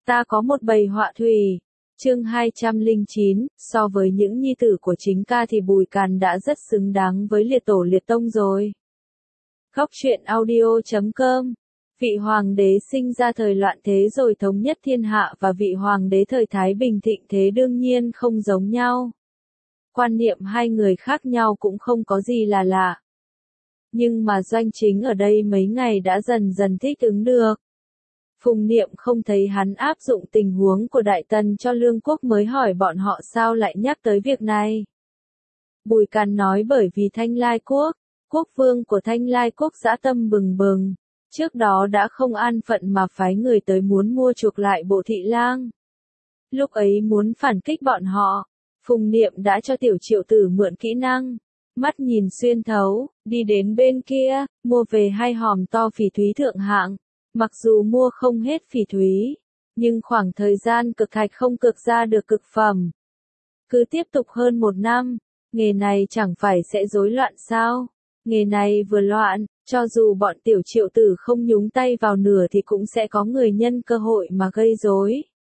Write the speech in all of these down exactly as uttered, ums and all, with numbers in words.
Ta có một bầy họa thủy. Chương hai trăm lẻ chín, so với những nhi tử của chính ca thì Bùi Càn đã rất xứng đáng với liệt tổ liệt tông rồi. Góc truyện audio chấm com. Vị hoàng đế sinh ra thời loạn thế rồi thống nhất thiên hạ và vị hoàng đế thời Thái Bình thịnh thế đương nhiên không giống nhau. Quan niệm hai người khác nhau cũng không có gì là lạ. Nhưng mà Doanh Chính ở đây mấy ngày đã dần dần thích ứng được. Phùng Niệm không thấy hắn áp dụng tình huống của Đại Tần cho Lương Quốc mới hỏi bọn họ sao lại nhắc tới việc này. Bùi Càn nói bởi vì Thanh Lai Quốc, quốc vương của Thanh Lai Quốc dã tâm bừng bừng, trước đó đã không an phận mà phái người tới muốn mua chuộc lại Bộ Thị Lang. Lúc ấy muốn phản kích bọn họ, Phùng Niệm đã cho Tiểu Triệu Tử mượn kỹ năng, mắt nhìn xuyên thấu, đi đến bên kia, mua về hai hòm to phỉ thúy thượng hạng. Mặc dù mua không hết phỉ thúy, nhưng khoảng thời gian cực thạch không cực ra được cực phẩm. Cứ tiếp tục hơn một năm, nghề này chẳng phải sẽ rối loạn sao? Nghề này vừa loạn, cho dù bọn Tiểu Triệu Tử không nhúng tay vào nửa thì cũng sẽ có người nhân cơ hội mà gây rối.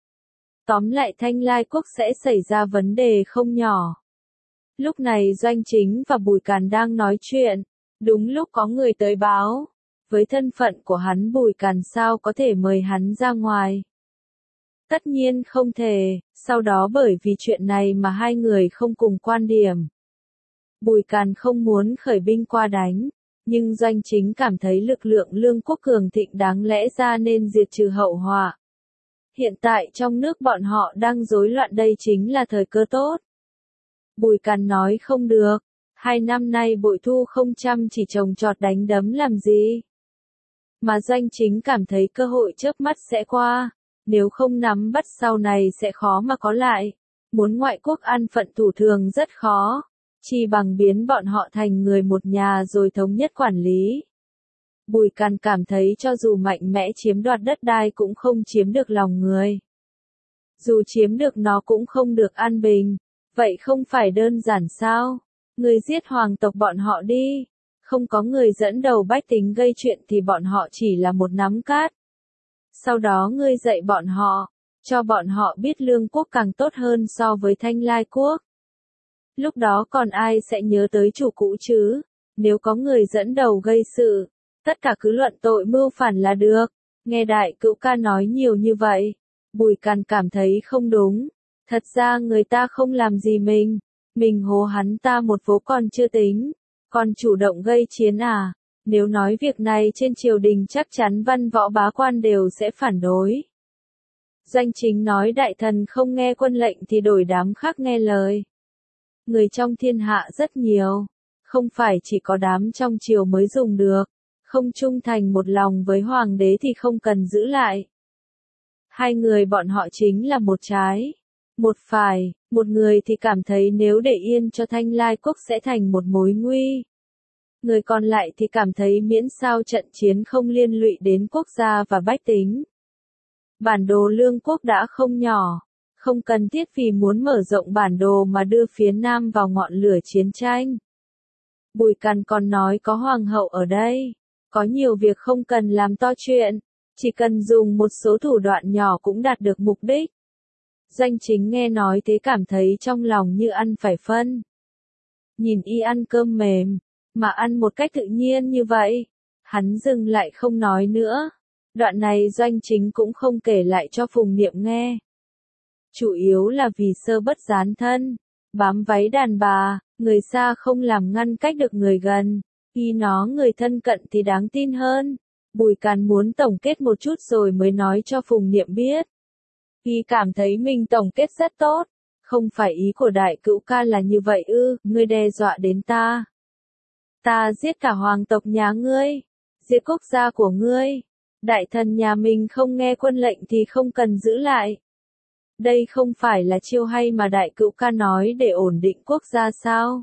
Tóm lại Thanh Lai Quốc sẽ xảy ra vấn đề không nhỏ. Lúc này Doanh Chính và Bùi Càn đang nói chuyện, đúng lúc có người tới báo. Với thân phận của hắn Bùi Càn sao có thể mời hắn ra ngoài? Tất nhiên không thể, sau đó bởi vì chuyện này mà hai người không cùng quan điểm. Bùi Càn không muốn khởi binh qua đánh, nhưng Doanh Chính cảm thấy lực lượng Lương Quốc cường thịnh đáng lẽ ra nên diệt trừ hậu họa. Hiện tại trong nước bọn họ đang rối loạn, đây chính là thời cơ tốt. Bùi Càn nói không được, hai năm nay bội thu không chăm chỉ trồng trọt đánh đấm làm gì. Mà Doanh Chính cảm thấy cơ hội chớp mắt sẽ qua, nếu không nắm bắt sau này sẽ khó mà có lại. Muốn ngoại quốc an phận thủ thường rất khó, chỉ bằng biến bọn họ thành người một nhà rồi thống nhất quản lý. Bùi Càn cảm thấy cho dù mạnh mẽ chiếm đoạt đất đai cũng không chiếm được lòng người. Dù chiếm được nó cũng không được an bình, vậy không phải đơn giản sao? Người giết hoàng tộc bọn họ đi. Không có người dẫn đầu bách tính gây chuyện thì bọn họ chỉ là một nắm cát. Sau đó ngươi dạy bọn họ, cho bọn họ biết Lương Quốc càng tốt hơn so với Thanh Lai Quốc. Lúc đó còn ai sẽ nhớ tới chủ cũ chứ? Nếu có người dẫn đầu gây sự, tất cả cứ luận tội mưu phản là được. Nghe Đại Cữu Ca nói nhiều như vậy, Bùi Càn cảm thấy không đúng. Thật ra người ta không làm gì mình, mình hố hắn ta một vố còn chưa tính. Còn chủ động gây chiến à? Nếu nói việc này trên triều đình chắc chắn văn võ bá quan đều sẽ phản đối. Doanh Chính nói đại thần không nghe quân lệnh thì đổi đám khác nghe lời. Người trong thiên hạ rất nhiều, không phải chỉ có đám trong triều mới dùng được, không trung thành một lòng với hoàng đế thì không cần giữ lại. Hai người bọn họ chính là một trái, một phải. Một người thì cảm thấy nếu để yên cho Thanh Lai Quốc sẽ thành một mối nguy. Người còn lại thì cảm thấy miễn sao trận chiến không liên lụy đến quốc gia và bách tính. Bản đồ Lương Quốc đã không nhỏ, không cần thiết vì muốn mở rộng bản đồ mà đưa phía Nam vào ngọn lửa chiến tranh. Bùi Càn còn nói có hoàng hậu ở đây, có nhiều việc không cần làm to chuyện, chỉ cần dùng một số thủ đoạn nhỏ cũng đạt được mục đích. Doanh Chính nghe nói thế cảm thấy trong lòng như ăn phải phân. Nhìn y ăn cơm mềm, mà ăn một cách tự nhiên như vậy, hắn dừng lại không nói nữa. Đoạn này Doanh Chính cũng không kể lại cho Phùng Niệm nghe. Chủ yếu là vì sơ bất gián thân, bám váy đàn bà, người xa không làm ngăn cách được người gần, y nó người thân cận thì đáng tin hơn. Bùi Càn muốn tổng kết một chút rồi mới nói cho Phùng Niệm biết. Y cảm thấy mình tổng kết rất tốt, không phải ý của Đại Cữu Ca là như vậy ư? Ngươi đe dọa đến ta. Ta giết cả hoàng tộc nhà ngươi, giết quốc gia của ngươi. Đại thần nhà mình không nghe quân lệnh thì không cần giữ lại. Đây không phải là chiêu hay mà Đại Cữu Ca nói để ổn định quốc gia sao?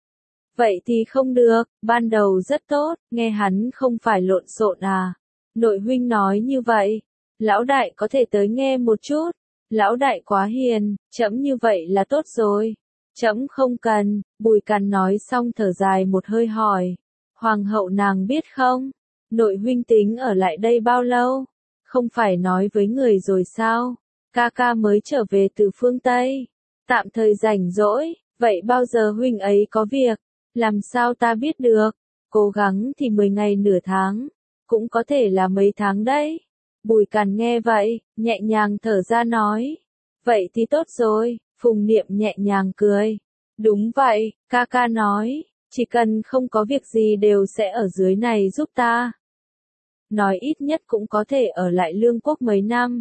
Vậy thì không được, ban đầu rất tốt, nghe hắn không phải lộn xộn à? Nội huynh nói như vậy. Lão đại có thể tới nghe một chút. Lão đại quá hiền, trẫm như vậy là tốt rồi. Trẫm không cần. Bùi Càn nói xong thở dài một hơi hỏi. Hoàng hậu nàng biết không? Nội huynh tính ở lại đây bao lâu? Không phải nói với người rồi sao? Ca ca mới trở về từ phương Tây. Tạm thời rảnh rỗi, vậy bao giờ huynh ấy có việc? Làm sao ta biết được? Cố gắng thì mười ngày nửa tháng, cũng có thể là mấy tháng đấy. Bùi Càn nghe vậy, nhẹ nhàng thở ra nói. Vậy thì tốt rồi, Phùng Niệm nhẹ nhàng cười. Đúng vậy, ca ca nói, chỉ cần không có việc gì đều sẽ ở dưới này giúp ta. Nói ít nhất cũng có thể ở lại Lương Quốc mấy năm.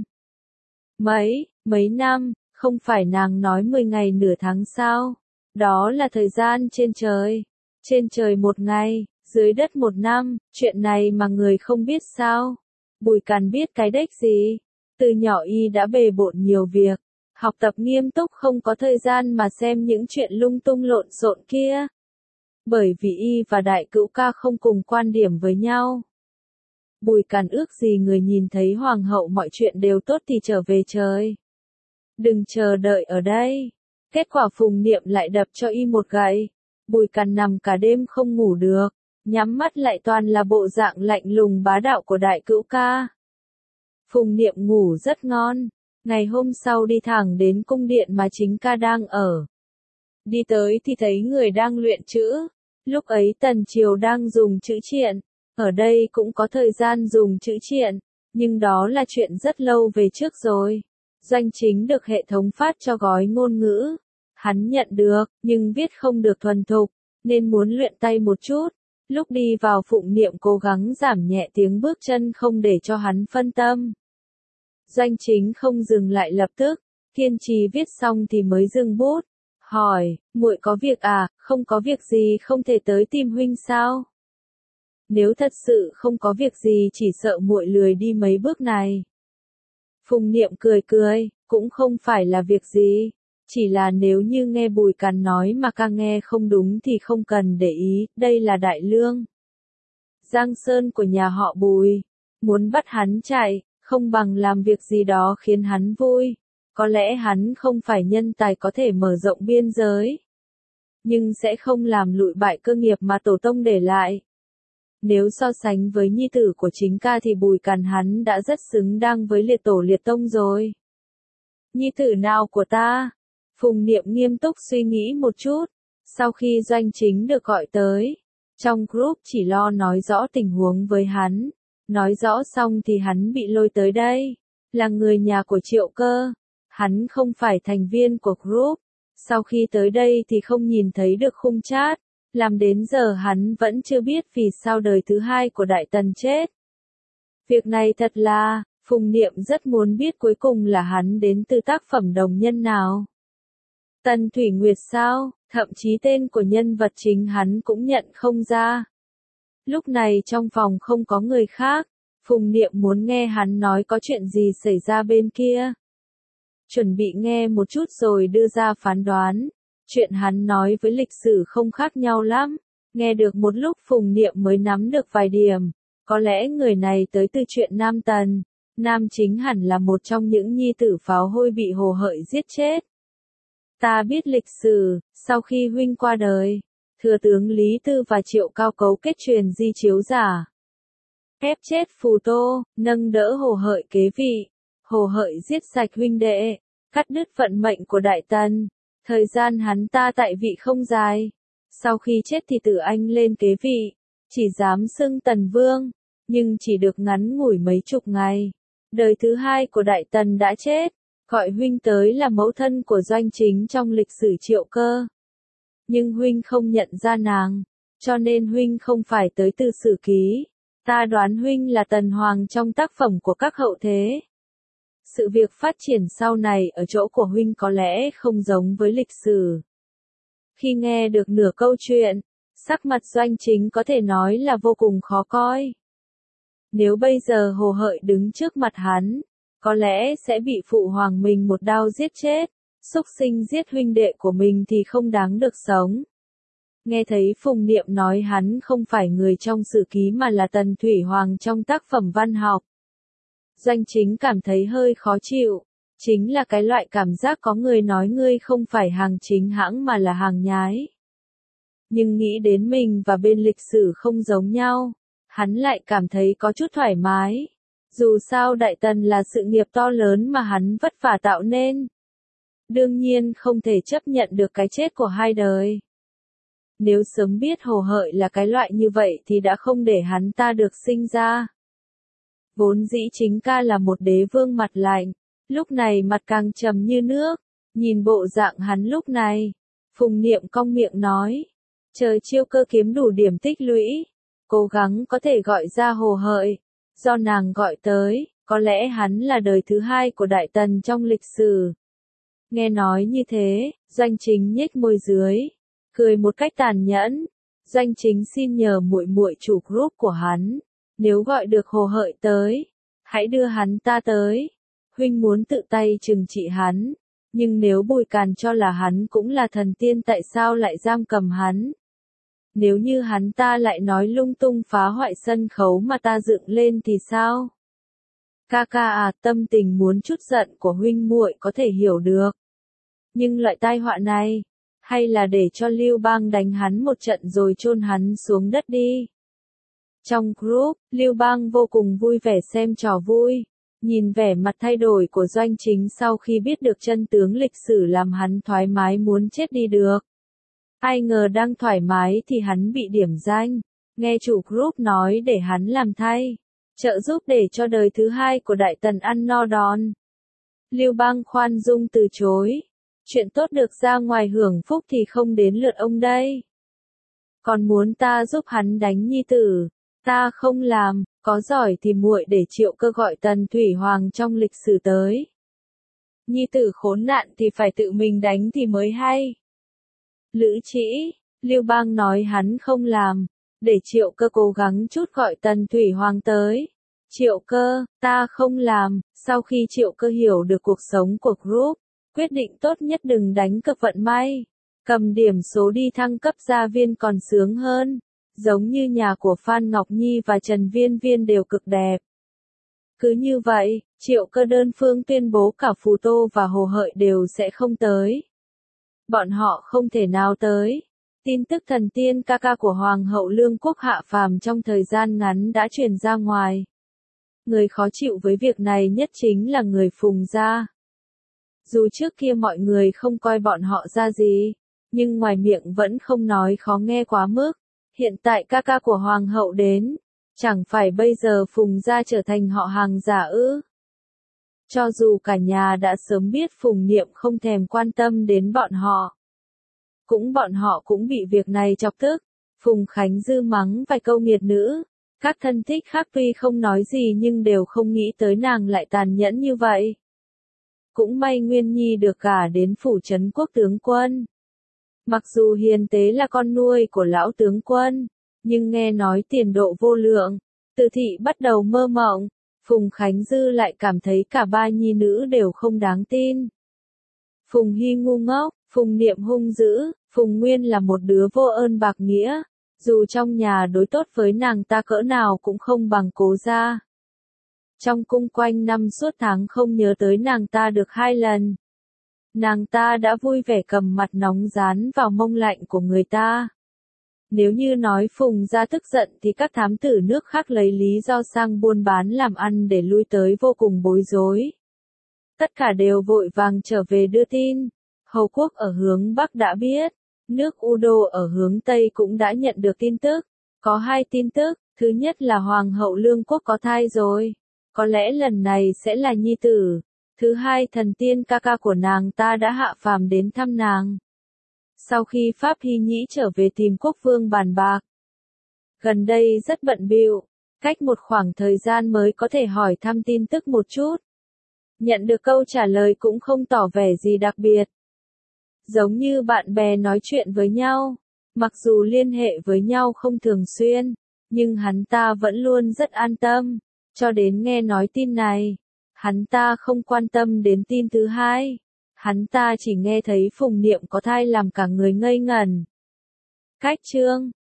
Mấy, mấy năm, không phải nàng nói mười ngày nửa tháng sao? Đó là thời gian trên trời. Trên trời một ngày, dưới đất một năm, chuyện này mà người không biết sao? Bùi Càn biết cái đếch gì? Từ nhỏ y đã bề bộn nhiều việc, học tập nghiêm túc không có thời gian mà xem những chuyện lung tung lộn xộn kia. Bởi vì y và Đại Cữu Ca không cùng quan điểm với nhau. Bùi Càn ước gì người nhìn thấy hoàng hậu mọi chuyện đều tốt thì trở về trời. Đừng chờ đợi ở đây. Kết quả Phùng Niệm lại đập cho y một gậy. Bùi Càn nằm cả đêm không ngủ được, nhắm mắt lại toàn là bộ dạng lạnh lùng bá đạo của Đại Cữu Ca. Phùng Niệm ngủ rất ngon, ngày hôm sau đi thẳng đến cung điện mà chính ca đang ở. Đi tới thì thấy người đang luyện chữ, lúc ấy Tần Triều đang dùng chữ triện, ở đây cũng có thời gian dùng chữ triện, nhưng đó là chuyện rất lâu về trước rồi. Doanh Chính được hệ thống phát cho gói ngôn ngữ. Hắn nhận được, nhưng viết không được thuần thục, nên muốn luyện tay một chút. Lúc đi vào Phụng Niệm cố gắng giảm nhẹ tiếng bước chân không để cho hắn phân tâm. Doanh Chính không dừng lại lập tức, kiên trì viết xong thì mới dừng bút. Hỏi, muội có việc à, không có việc gì không thể tới tìm huynh sao? Nếu thật sự không có việc gì chỉ sợ muội lười đi mấy bước này. Phùng Niệm cười cười, cũng không phải là việc gì. Chỉ là nếu như nghe Bùi Càn nói mà ca nghe không đúng thì không cần để ý, đây là Đại Lương. Giang Sơn của nhà họ Bùi. Muốn bắt hắn chạy, không bằng làm việc gì đó khiến hắn vui. Có lẽ hắn không phải nhân tài có thể mở rộng biên giới. Nhưng sẽ không làm lụi bại cơ nghiệp mà tổ tông để lại. Nếu so sánh với nhi tử của chính ca thì Bùi Càn hắn đã rất xứng đáng với liệt tổ liệt tông rồi. Nhi tử nào của ta? Phùng Niệm nghiêm túc suy nghĩ một chút, sau khi Doanh Chính được gọi tới, trong group chỉ lo nói rõ tình huống với hắn, nói rõ xong thì hắn bị lôi tới đây, là người nhà của Triệu Cơ, hắn không phải thành viên của group, sau khi tới đây thì không nhìn thấy được khung chat, làm đến giờ hắn vẫn chưa biết vì sao đời thứ hai của Đại Tần chết. Việc này thật là, Phùng Niệm rất muốn biết cuối cùng là hắn đến từ tác phẩm đồng nhân nào. Tần Thủy Nguyệt sao, thậm chí tên của nhân vật chính hắn cũng nhận không ra. Lúc này trong phòng không có người khác, Phùng Niệm muốn nghe hắn nói có chuyện gì xảy ra bên kia. Chuẩn bị nghe một chút rồi đưa ra phán đoán. Chuyện hắn nói với lịch sử không khác nhau lắm. Nghe được một lúc Phùng Niệm mới nắm được vài điểm. Có lẽ người này tới từ chuyện Nam Tần. Nam Chính hẳn là một trong những nhi tử pháo hôi bị Hồ Hợi giết chết. Ta biết lịch sử, sau khi huynh qua đời, thừa tướng Lý Tư và Triệu Cao cấu kết truyền di chiếu giả. Ép chết Phù Tô, nâng đỡ Hồ Hợi kế vị. Hồ Hợi giết sạch huynh đệ, cắt đứt vận mệnh của Đại Tần. Thời gian hắn ta tại vị không dài. Sau khi chết thì Tử Anh lên kế vị, chỉ dám xưng Tần Vương, nhưng chỉ được ngắn ngủi mấy chục ngày. Đời thứ hai của Đại Tần đã chết. Gọi huynh tới là mẫu thân của Doanh Chính trong lịch sử Triệu Cơ. Nhưng huynh không nhận ra nàng, cho nên huynh không phải tới từ sử ký. Ta đoán huynh là Tần Hoàng trong tác phẩm của các hậu thế. Sự việc phát triển sau này ở chỗ của huynh có lẽ không giống với lịch sử. Khi nghe được nửa câu chuyện, sắc mặt Doanh Chính có thể nói là vô cùng khó coi. Nếu bây giờ Hồ Hợi đứng trước mặt hắn, có lẽ sẽ bị phụ hoàng mình một đao giết chết, xúc sinh giết huynh đệ của mình thì không đáng được sống. Nghe thấy Phùng Niệm nói hắn không phải người trong sử ký mà là Tần Thủy Hoàng trong tác phẩm văn học. Doanh Chính cảm thấy hơi khó chịu, chính là cái loại cảm giác có người nói ngươi không phải hàng chính hãng mà là hàng nhái. Nhưng nghĩ đến mình và bên lịch sử không giống nhau, hắn lại cảm thấy có chút thoải mái. Dù sao Đại Tần là sự nghiệp to lớn mà hắn vất vả tạo nên. Đương nhiên không thể chấp nhận được cái chết của hai đời. Nếu sớm biết Hồ Hợi là cái loại như vậy thì đã không để hắn ta được sinh ra. Vốn dĩ chính ca là một đế vương mặt lạnh, lúc này mặt càng trầm như nước, nhìn bộ dạng hắn lúc này. Phùng Niệm cong miệng nói, chờ Chiêu Cơ kiếm đủ điểm tích lũy, cố gắng có thể gọi ra Hồ Hợi, do nàng gọi tới, có lẽ hắn là đời thứ hai của Đại Tần trong lịch sử. Nghe nói như thế, Doanh Chính nhếch môi dưới, cười một cách tàn nhẫn. Doanh Chính xin nhờ muội muội chủ group của hắn, nếu gọi được Hồ Hợi tới, hãy đưa hắn ta tới. Huynh muốn tự tay trừng trị hắn, nhưng nếu Bùi Càn cho là hắn cũng là thần tiên tại sao lại giam cầm hắn? Nếu như hắn ta lại nói lung tung phá hoại sân khấu mà ta dựng lên thì sao? Ca ca à, tâm tình muốn chút giận của huynh muội có thể hiểu được. Nhưng loại tai họa này, hay là để cho Lưu Bang đánh hắn một trận rồi chôn hắn xuống đất đi. Trong group, Lưu Bang vô cùng vui vẻ xem trò vui. Nhìn vẻ mặt thay đổi của Doanh Chính sau khi biết được chân tướng lịch sử làm hắn thoải mái muốn chết đi được. Ai ngờ đang thoải mái thì hắn bị điểm danh. Nghe chủ group nói để hắn làm thay, trợ giúp để cho đời thứ hai của Đại Tần ăn no đòn. Lưu Bang khoan dung từ chối. Chuyện tốt được ra ngoài hưởng phúc thì không đến lượt ông đây. Còn muốn ta giúp hắn đánh nhi tử, ta không làm, có giỏi thì muội để Triệu Cơ gọi Tần Thủy Hoàng trong lịch sử tới. Nhi tử khốn nạn thì phải tự mình đánh thì mới hay. Lữ Trĩ, Lưu Bang nói hắn không làm, để Triệu Cơ cố gắng chút gọi Tần Thủy Hoàng tới. Triệu Cơ, ta không làm. Sau khi Triệu Cơ hiểu được cuộc sống của group, quyết định tốt nhất đừng đánh cược vận may, cầm điểm số đi thăng cấp gia viên còn sướng hơn, giống như nhà của Phan Ngọc Nhi và Trần Viên Viên đều cực đẹp. Cứ như vậy, Triệu Cơ đơn phương tuyên bố cả Phù Tô và Hồ Hợi đều sẽ không tới. Bọn họ không thể nào tới. Tin tức thần tiên ca ca của Hoàng hậu Lương Quốc hạ phàm trong thời gian ngắn đã truyền ra ngoài. Người khó chịu với việc này nhất chính là người Phùng gia. Dù trước kia mọi người không coi bọn họ ra gì, nhưng ngoài miệng vẫn không nói khó nghe quá mức. Hiện tại ca ca của Hoàng hậu đến, chẳng phải bây giờ Phùng gia trở thành họ hàng giả ư? Cho dù cả nhà đã sớm biết Phùng Niệm không thèm quan tâm đến bọn họ, cũng bọn họ cũng bị việc này chọc tức. Phùng Khánh Dư mắng vài câu nghiệt nữ, các thân thích khác tuy không nói gì nhưng đều không nghĩ tới nàng lại tàn nhẫn như vậy. Cũng may Nguyên Nhi được gả đến phủ trấn quốc tướng quân. Mặc dù Hiền Tế là con nuôi của lão tướng quân, nhưng nghe nói tiền độ vô lượng, Từ thị bắt đầu mơ mộng, Phùng Khánh Dư lại cảm thấy cả ba nhi nữ đều không đáng tin. Phùng Hy ngu ngốc, Phùng Niệm hung dữ, Phùng Nguyên là một đứa vô ơn bạc nghĩa, dù trong nhà đối tốt với nàng ta cỡ nào cũng không bằng Cố gia. Trong cung quanh năm suốt tháng không nhớ tới nàng ta được hai lần. Nàng ta đã vui vẻ cầm mặt nóng dán vào mông lạnh của người ta. Nếu như nói Phùng gia tức giận thì các thám tử nước khác lấy lý do sang buôn bán làm ăn để lui tới vô cùng bối rối. Tất cả đều vội vàng trở về đưa tin. Hầu quốc ở hướng Bắc đã biết, nước Udo ở hướng Tây cũng đã nhận được tin tức. Có hai tin tức, thứ nhất là Hoàng hậu Lương Quốc có thai rồi. Có lẽ lần này sẽ là nhi tử. Thứ hai, thần tiên ca ca của nàng ta đã hạ phàm đến thăm nàng. Sau khi Pháp Hy Nhĩ trở về tìm quốc vương bàn bạc. Gần đây rất bận bịu, cách một khoảng thời gian mới có thể hỏi thăm tin tức một chút. Nhận được câu trả lời cũng không tỏ vẻ gì đặc biệt. Giống như bạn bè nói chuyện với nhau, mặc dù liên hệ với nhau không thường xuyên, nhưng hắn ta vẫn luôn rất an tâm. Cho đến nghe nói tin này, hắn ta không quan tâm đến tin thứ hai. Hắn ta chỉ nghe thấy Phùng Niệm có thai làm cả người ngây ngẩn. Cách chương